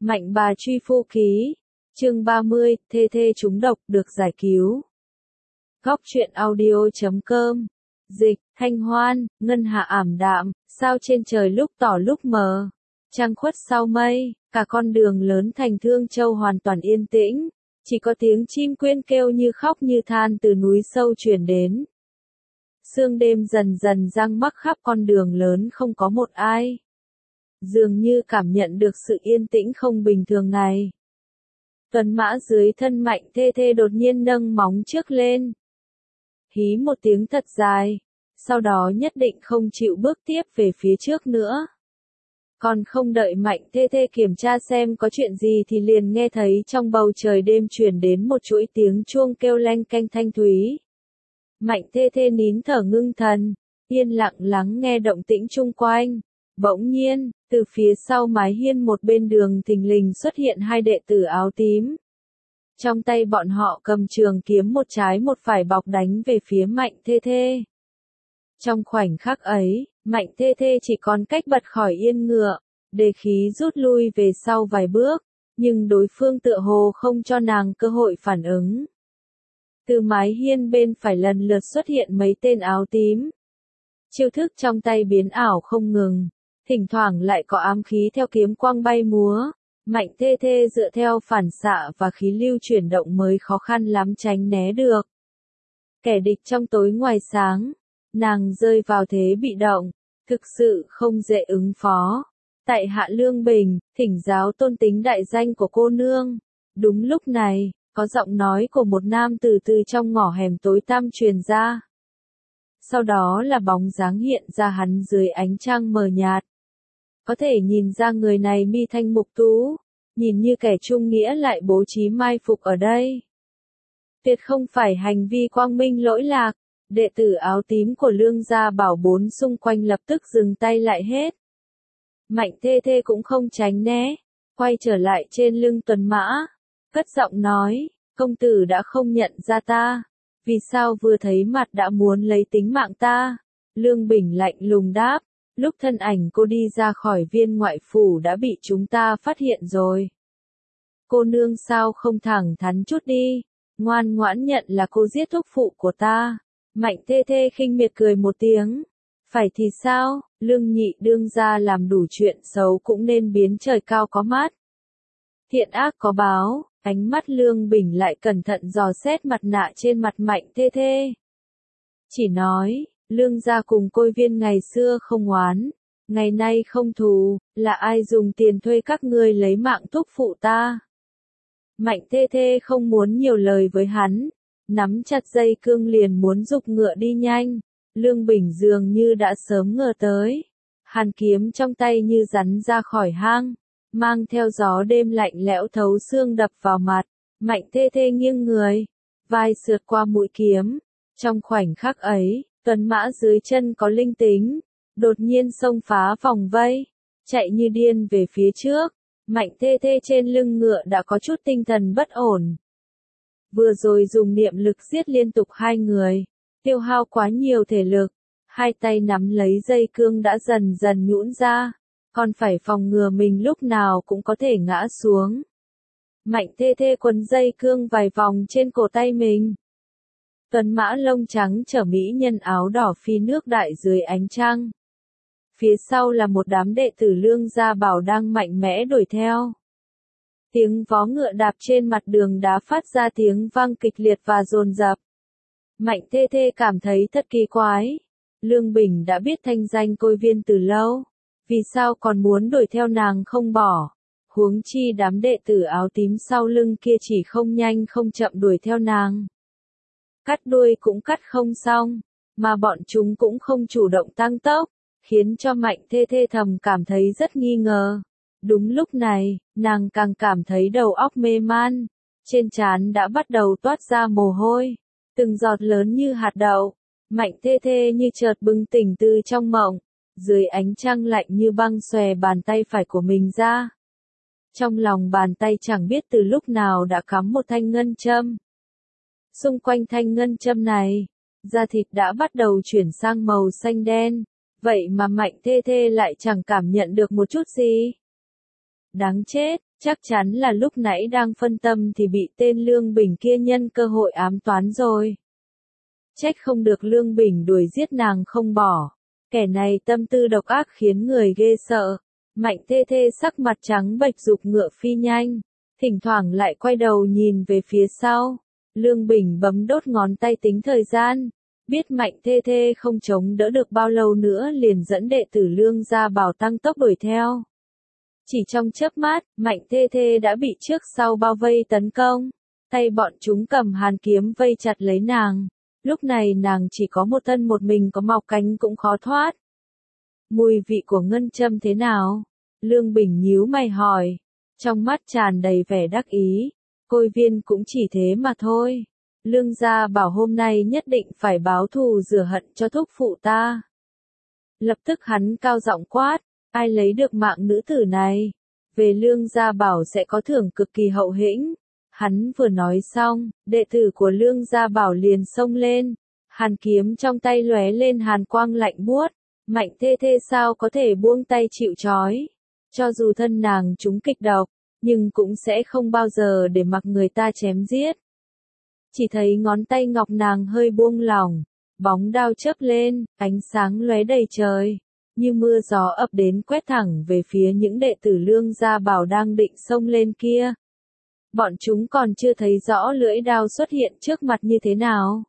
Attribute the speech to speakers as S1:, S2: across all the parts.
S1: Mạnh bà truy phu ký. Chương 30, thê thê trúng độc được giải cứu. Góc truyện audio.com. Dịch, Thanh Hoan, ngân hạ ảm đạm, sao trên trời lúc tỏ lúc mờ. Trăng khuất sau mây, cả con đường lớn thành Thương Châu hoàn toàn yên tĩnh. Chỉ có tiếng chim quyên kêu như khóc như than từ núi sâu truyền đến. Sương đêm dần dần giăng mắc khắp con đường lớn không có một ai. Dường như cảm nhận được sự yên tĩnh không bình thường này. Tuần mã dưới thân Mạnh Thê Thê đột nhiên nâng móng trước lên. Hí một tiếng thật dài, sau đó nhất định không chịu bước tiếp về phía trước nữa. Còn không đợi Mạnh Thê Thê kiểm tra xem có chuyện gì thì liền nghe thấy trong bầu trời đêm truyền đến một chuỗi tiếng chuông kêu leng keng thanh thúy. Mạnh Thê Thê nín thở ngưng thần, yên lặng lắng nghe động tĩnh chung quanh. Bỗng nhiên, từ phía sau mái hiên một bên đường thình lình xuất hiện hai đệ tử áo tím. Trong tay bọn họ cầm trường kiếm một trái một phải bọc đánh về phía Mạnh Thê Thê. Trong khoảnh khắc ấy, Mạnh Thê Thê chỉ còn cách bật khỏi yên ngựa, đề khí rút lui về sau vài bước, nhưng đối phương tựa hồ không cho nàng cơ hội phản ứng. Từ mái hiên bên phải lần lượt xuất hiện mấy tên áo tím. Chiêu thức trong tay biến ảo không ngừng, thỉnh thoảng lại có ám khí theo kiếm quang bay múa. Mạnh Thê Thê dựa theo phản xạ và khí lưu chuyển động mới khó khăn lắm tránh né được. Kẻ địch trong tối ngoài sáng, nàng rơi vào thế bị động, thực sự không dễ ứng phó. Tại Hạ Lương Bình, thỉnh giáo tôn tính đại danh của cô nương. Đúng lúc này, có giọng nói của một nam tử từ trong ngõ hẻm tối tăm truyền ra. Sau đó là bóng dáng hiện ra hắn dưới ánh trăng mờ nhạt. Có thể nhìn ra người này mi thanh mục tú, nhìn như kẻ trung nghĩa lại bố trí mai phục ở đây. Tuyệt không phải hành vi quang minh lỗi lạc, đệ tử áo tím của Lương gia bảo bốn xung quanh lập tức dừng tay lại hết. Mạnh Thê Thê cũng không tránh né, quay trở lại trên lưng tuần mã, cất giọng nói, công tử đã không nhận ra ta, vì sao vừa thấy mặt đã muốn lấy tính mạng ta? Lương Bình lạnh lùng đáp. Lúc thân ảnh cô đi ra khỏi viên ngoại phủ đã bị chúng ta phát hiện rồi. Cô nương sao không thẳng thắn chút đi, ngoan ngoãn nhận là cô giết thúc phụ của ta. Mạnh Thê Thê khinh miệt cười một tiếng. Phải thì sao, Lương nhị đương gia làm đủ chuyện xấu cũng nên biến trời cao có mắt. Thiện ác có báo, ánh mắt Lương Bình lại cẩn thận dò xét mặt nạ trên mặt Mạnh Thê Thê. Chỉ nói, Lương gia cùng Côi Viên ngày xưa không oán, ngày nay không thù, là ai dùng tiền thuê các ngươi lấy mạng thúc phụ ta? Mạnh Thê Thê không muốn nhiều lời với hắn, nắm chặt dây cương liền muốn giục ngựa đi nhanh. Lương Bình dường như đã sớm ngờ tới, hàn kiếm trong tay như rắn ra khỏi hang, mang theo gió đêm lạnh lẽo thấu xương đập vào mặt. Mạnh Thê Thê nghiêng người, vai sượt qua mũi kiếm. Trong khoảnh khắc ấy, tuần mã dưới chân có linh tính, đột nhiên xông phá vòng vây, chạy như điên về phía trước. Mạnh Thê Thê trên lưng ngựa đã có chút tinh thần bất ổn. Vừa rồi dùng niệm lực giết liên tục hai người, tiêu hao quá nhiều thể lực, hai tay nắm lấy dây cương đã dần dần nhũn ra, còn phải phòng ngừa mình lúc nào cũng có thể ngã xuống. Mạnh Thê Thê quấn dây cương vài vòng trên cổ tay mình. Tuần mã lông trắng chở mỹ nhân áo đỏ phi nước đại dưới ánh trăng. Phía sau là một đám đệ tử Lương gia bảo đang mạnh mẽ đuổi theo. Tiếng vó ngựa đạp trên mặt đường đá phát ra tiếng vang kịch liệt và dồn dập. Mạnh Thê Thê cảm thấy thật kỳ quái. Lương Bình đã biết thanh danh Côi Viên từ lâu, vì sao còn muốn đuổi theo nàng không bỏ? Huống chi đám đệ tử áo tím sau lưng kia chỉ không nhanh không chậm đuổi theo nàng. Cắt đuôi cũng cắt không xong, mà bọn chúng cũng không chủ động tăng tốc, khiến cho Mạnh Thê Thê thầm cảm thấy rất nghi ngờ. Đúng lúc này, nàng càng cảm thấy đầu óc mê man, trên trán đã bắt đầu toát ra mồ hôi, từng giọt lớn như hạt đậu. Mạnh Thê Thê như chợt bừng tỉnh từ trong mộng, dưới ánh trăng lạnh như băng xòe bàn tay phải của mình ra. Trong lòng bàn tay chẳng biết từ lúc nào đã cắm một thanh ngân châm. Xung quanh thanh ngân châm này, da thịt đã bắt đầu chuyển sang màu xanh đen, vậy mà Mạnh Thê Thê lại chẳng cảm nhận được một chút gì. Đáng chết, Chắc chắn là lúc nãy đang phân tâm thì bị tên Lương Bình kia nhân cơ hội ám toán rồi. Trách không được Lương Bình đuổi giết nàng không bỏ. Kẻ này tâm tư độc ác khiến người ghê sợ. Mạnh Thê Thê sắc mặt trắng bệch giục ngựa phi nhanh, thỉnh thoảng lại quay đầu nhìn về phía sau. Lương Bình bấm đốt ngón tay tính thời gian, biết Mạnh Thê Thê không chống đỡ được bao lâu nữa liền dẫn đệ tử Lương Gia Bảo tăng tốc đuổi theo. Chỉ trong chớp mắt, Mạnh Thê Thê đã bị trước sau bao vây tấn công, tay bọn chúng cầm hàn kiếm vây chặt lấy nàng. Lúc này nàng chỉ có một thân một mình có mọc cánh cũng khó thoát. Mùi vị của ngân châm thế nào? Lương Bình nhíu mày hỏi, trong mắt tràn đầy vẻ đắc ý. Côi viên cũng chỉ thế mà thôi. Lương Gia Bảo hôm nay nhất định phải báo thù rửa hận cho thúc phụ ta. Lập tức hắn cao giọng quát, ai lấy được mạng nữ tử này, về Lương Gia Bảo sẽ có thưởng cực kỳ hậu hĩnh. Hắn vừa nói xong, đệ tử của Lương Gia Bảo liền xông lên, hàn kiếm trong tay lóe lên hàn quang lạnh buốt. Mạnh Thê Thê sao có thể buông tay chịu trói, cho dù thân nàng trúng kịch độc, nhưng cũng sẽ không bao giờ để mặc người ta chém giết. Chỉ thấy ngón tay ngọc nàng hơi buông lỏng, bóng đao chớp lên, ánh sáng lóe đầy trời, như mưa gió ập đến quét thẳng về phía những đệ tử Lương Gia Bảo đang định xông lên kia. Bọn chúng còn chưa thấy rõ lưỡi đao xuất hiện trước mặt như thế nào,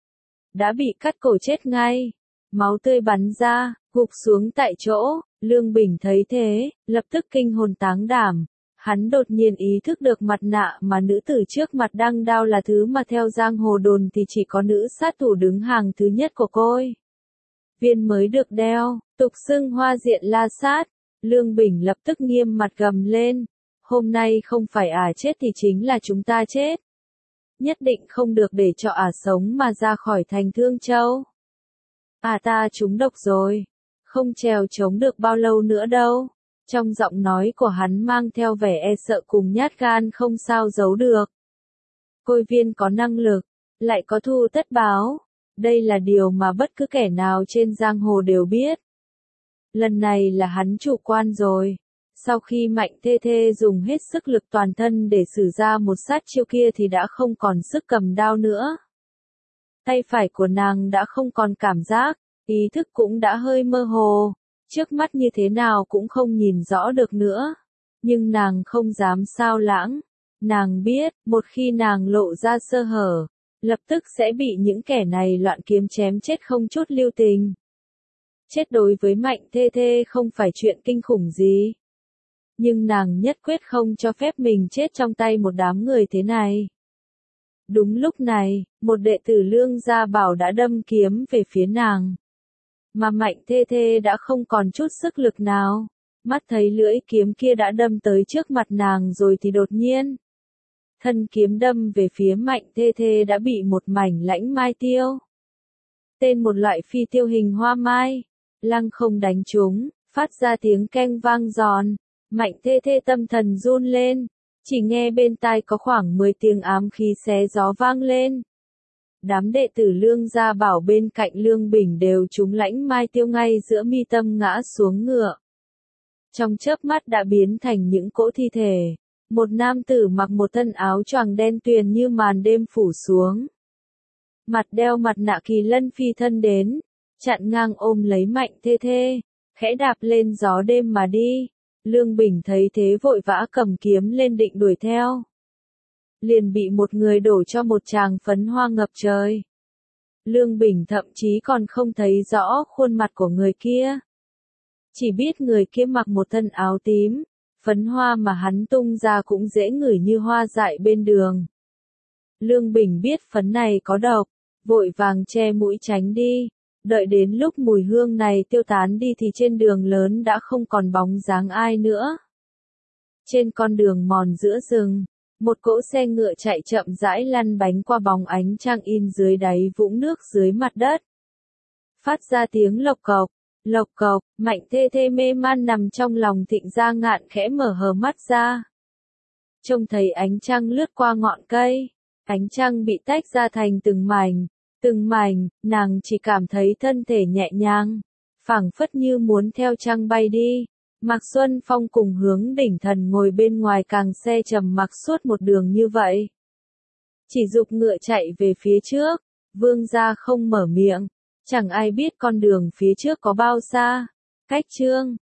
S1: đã bị cắt cổ chết ngay, máu tươi bắn ra, gục xuống tại chỗ. Lương Bình thấy thế, lập tức kinh hồn táng đảm. Hắn đột nhiên ý thức được mặt nạ mà nữ tử trước mặt đang đao là thứ mà theo giang hồ đồn thì chỉ có nữ sát thủ đứng hàng thứ nhất của Côi viên mới được đeo, tục xưng hoa diện la sát. Lương Bình lập tức nghiêm mặt gầm lên, hôm nay không phải chết thì chính là chúng ta chết. Nhất định không được để cho sống mà ra khỏi thành Thương Châu. Ta trúng độc rồi, không trèo chống được bao lâu nữa đâu. Trong giọng nói của hắn mang theo vẻ e sợ cùng nhát gan không sao giấu được. Côi viên có năng lực, lại có thù tất báo. Đây là điều mà bất cứ kẻ nào trên giang hồ đều biết. Lần này là hắn chủ quan rồi. Sau khi Mạnh Thê Thê dùng hết sức lực toàn thân để sử ra một sát chiêu kia thì đã không còn sức cầm đao nữa. Tay phải của nàng đã không còn cảm giác, ý thức cũng đã hơi mơ hồ. Trước mắt như thế nào cũng không nhìn rõ được nữa. Nhưng nàng không dám sao lãng. Nàng biết, một khi nàng lộ ra sơ hở, lập tức sẽ bị những kẻ này loạn kiếm chém chết không chút lưu tình. Chết đối với Mạnh Thê Thê không phải chuyện kinh khủng gì. Nhưng nàng nhất quyết không cho phép mình chết trong tay một đám người thế này. Đúng lúc này, một đệ tử Lương Gia Bảo đã đâm kiếm về phía nàng. Mà Mạnh Thê Thê đã không còn chút sức lực nào. Mắt thấy lưỡi kiếm kia đã đâm tới trước mặt nàng rồi thì đột nhiên. Thân kiếm đâm về phía Mạnh Thê Thê đã bị một mảnh lãnh mai tiêu. Tên một loại phi tiêu hình hoa mai. Lăng không đánh trúng, phát ra tiếng keng vang giòn. Mạnh Thê Thê tâm thần run lên. Chỉ nghe bên tai có khoảng 10 tiếng ám khí xé gió vang lên. Đám đệ tử Lương Gia Bảo bên cạnh Lương Bình đều trúng lãnh mai tiêu ngay giữa mi tâm ngã xuống ngựa. Trong chớp mắt đã biến thành những cỗ thi thể. Một nam tử mặc một thân áo choàng đen tuyền như màn đêm phủ xuống. Mặt đeo mặt nạ kỳ lân phi thân đến, chặn ngang ôm lấy Mạnh Thê Thê, khẽ đạp lên gió đêm mà đi. Lương Bình thấy thế vội vã cầm kiếm lên định đuổi theo. Liền bị một người đổ cho một tràng phấn hoa ngập trời. Lương Bình thậm chí còn không thấy rõ khuôn mặt của người kia. Chỉ biết người kia mặc một thân áo tím, phấn hoa mà hắn tung ra cũng dễ ngửi như hoa dại bên đường. Lương Bình biết phấn này có độc, vội vàng che mũi tránh đi. Đợi đến lúc mùi hương này tiêu tán đi thì trên đường lớn đã không còn bóng dáng ai nữa. Trên con đường mòn giữa rừng, một cỗ xe ngựa chạy chậm rãi lăn bánh qua bóng ánh trăng in dưới đáy vũng nước dưới mặt đất. Phát ra tiếng lộc cộc, Mạnh Thê Thê mê man nằm trong lòng Thịnh Gia Ngạn khẽ mở hờ mắt ra. Trông thấy ánh trăng lướt qua ngọn cây, ánh trăng bị tách ra thành từng mảnh, nàng chỉ cảm thấy thân thể nhẹ nhàng, phảng phất như muốn theo trăng bay đi, Mạc Xuân Phong cùng Hướng Đỉnh Thần ngồi bên ngoài càng xe trầm mặc suốt một đường như vậy. Chỉ giục ngựa chạy về phía trước, Vương gia không mở miệng, chẳng ai biết con đường phía trước có bao xa. Cách Chương